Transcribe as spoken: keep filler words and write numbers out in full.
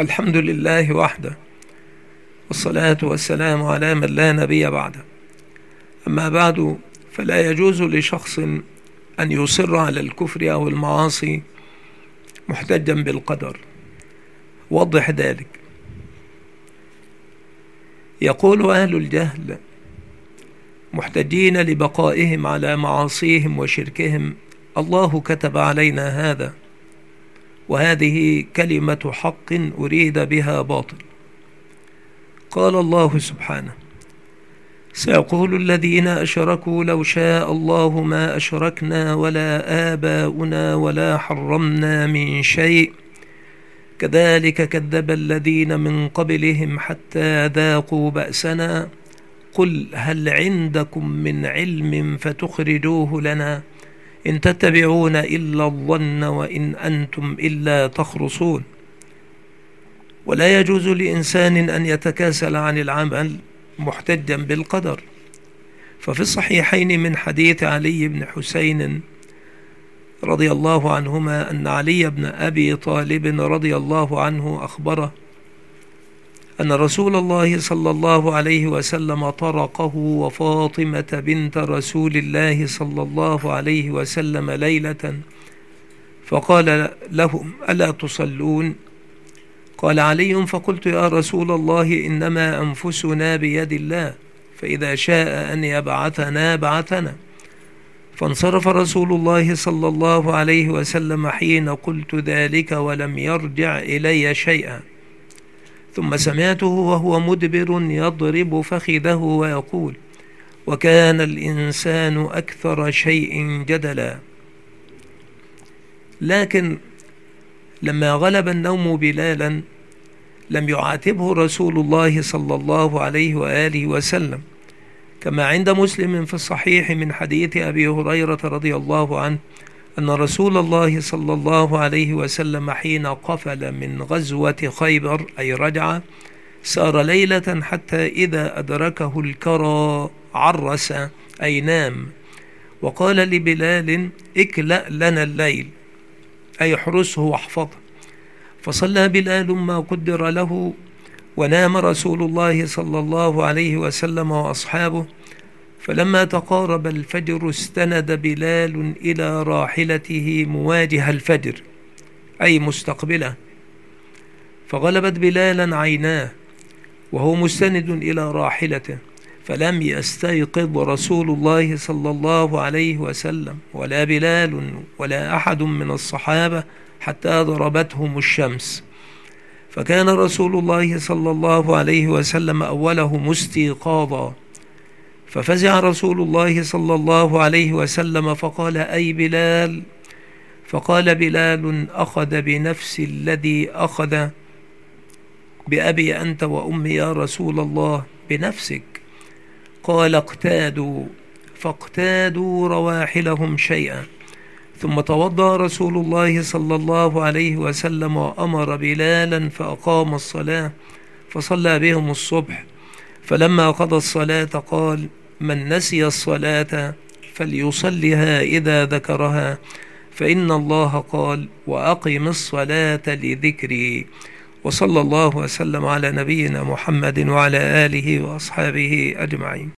الحمد لله وحده، والصلاة والسلام على من لا نبي بعده. أما بعد، فلا يجوز لشخص أن يصر على الكفر أو المعاصي محتجا بالقدر. وضح ذلك. يقول أهل الجهل محتجين لبقائهم على معاصيهم وشركهم: الله كتب علينا هذا، وهذه كلمة حق أريد بها باطل. قال الله سبحانه: سيقول الذين أشركوا لو شاء الله ما أشركنا ولا آباؤنا ولا حرمنا من شيء كذلك كذب الذين من قبلهم حتى ذاقوا بأسنا قل هل عندكم من علم فتخرجوه لنا إن تتبعون إلا الظن وإن أنتم إلا تخرصون. ولا يجوز لإنسان أن يتكاسل عن العمل محتجا بالقدر. ففي الصحيحين من حديث علي بن حسين رضي الله عنهما أن علي بن أبي طالب رضي الله عنه أخبره أن رسول الله صلى الله عليه وسلم طرقه وفاطمة بنت رسول الله صلى الله عليه وسلم ليلة فقال لهم: ألا تصلون؟ قال علي: فقلت: يا رسول الله، إنما أنفسنا بيد الله، فإذا شاء أن يبعثنا بعثنا. فانصرف رسول الله صلى الله عليه وسلم حين قلت ذلك ولم يرجع إلي شيئا. ثم سمعته وهو مدبر يضرب فخذه ويقول: وكان الإنسان أكثر شيء جدلا. لكن لما غلب النوم بلالا لم يعاتبه رسول الله صلى الله عليه وآله وسلم، كما عند مسلم في الصحيح من حديث أبي هريرة رضي الله عنه أن رسول الله صلى الله عليه وسلم حين قفل من غزوة خيبر أي رجع سار ليلة حتى إذا أدركه الكرى عرس أي نام، وقال لبلال: اكلأ لنا الليل أي احرسه واحفظه. فصلى بلال ما قدر له، ونام رسول الله صلى الله عليه وسلم وأصحابه. فلما تقارب الفجر استند بلال إلى راحلته مواجه الفجر أي مستقبله، فغلبت بلالا عيناه وهو مستند إلى راحلته، فلم يستيقظ رسول الله صلى الله عليه وسلم ولا بلال ولا أحد من الصحابة حتى ضربتهم الشمس. فكان رسول الله صلى الله عليه وسلم أولهم استيقاظا، ففزع رسول الله صلى الله عليه وسلم فقال: أي بلال؟ فقال بلال: أخذ بنفس الذي أخذ بأبي أنت وأمي يا رسول الله، بنفسك. قال: اقتادوا. فاقتادوا رواحلهم شيئا، ثم توضأ رسول الله صلى الله عليه وسلم وأمر بلالا فأقام الصلاة فصلى بهم الصبح. فلما قضى الصلاة قال: من نسي الصلاة فليصلها إذا ذكرها، فإن الله قال: وأقم الصلاة لذكري. وصلى الله وسلم على نبينا محمد وعلى آله وأصحابه أجمعين.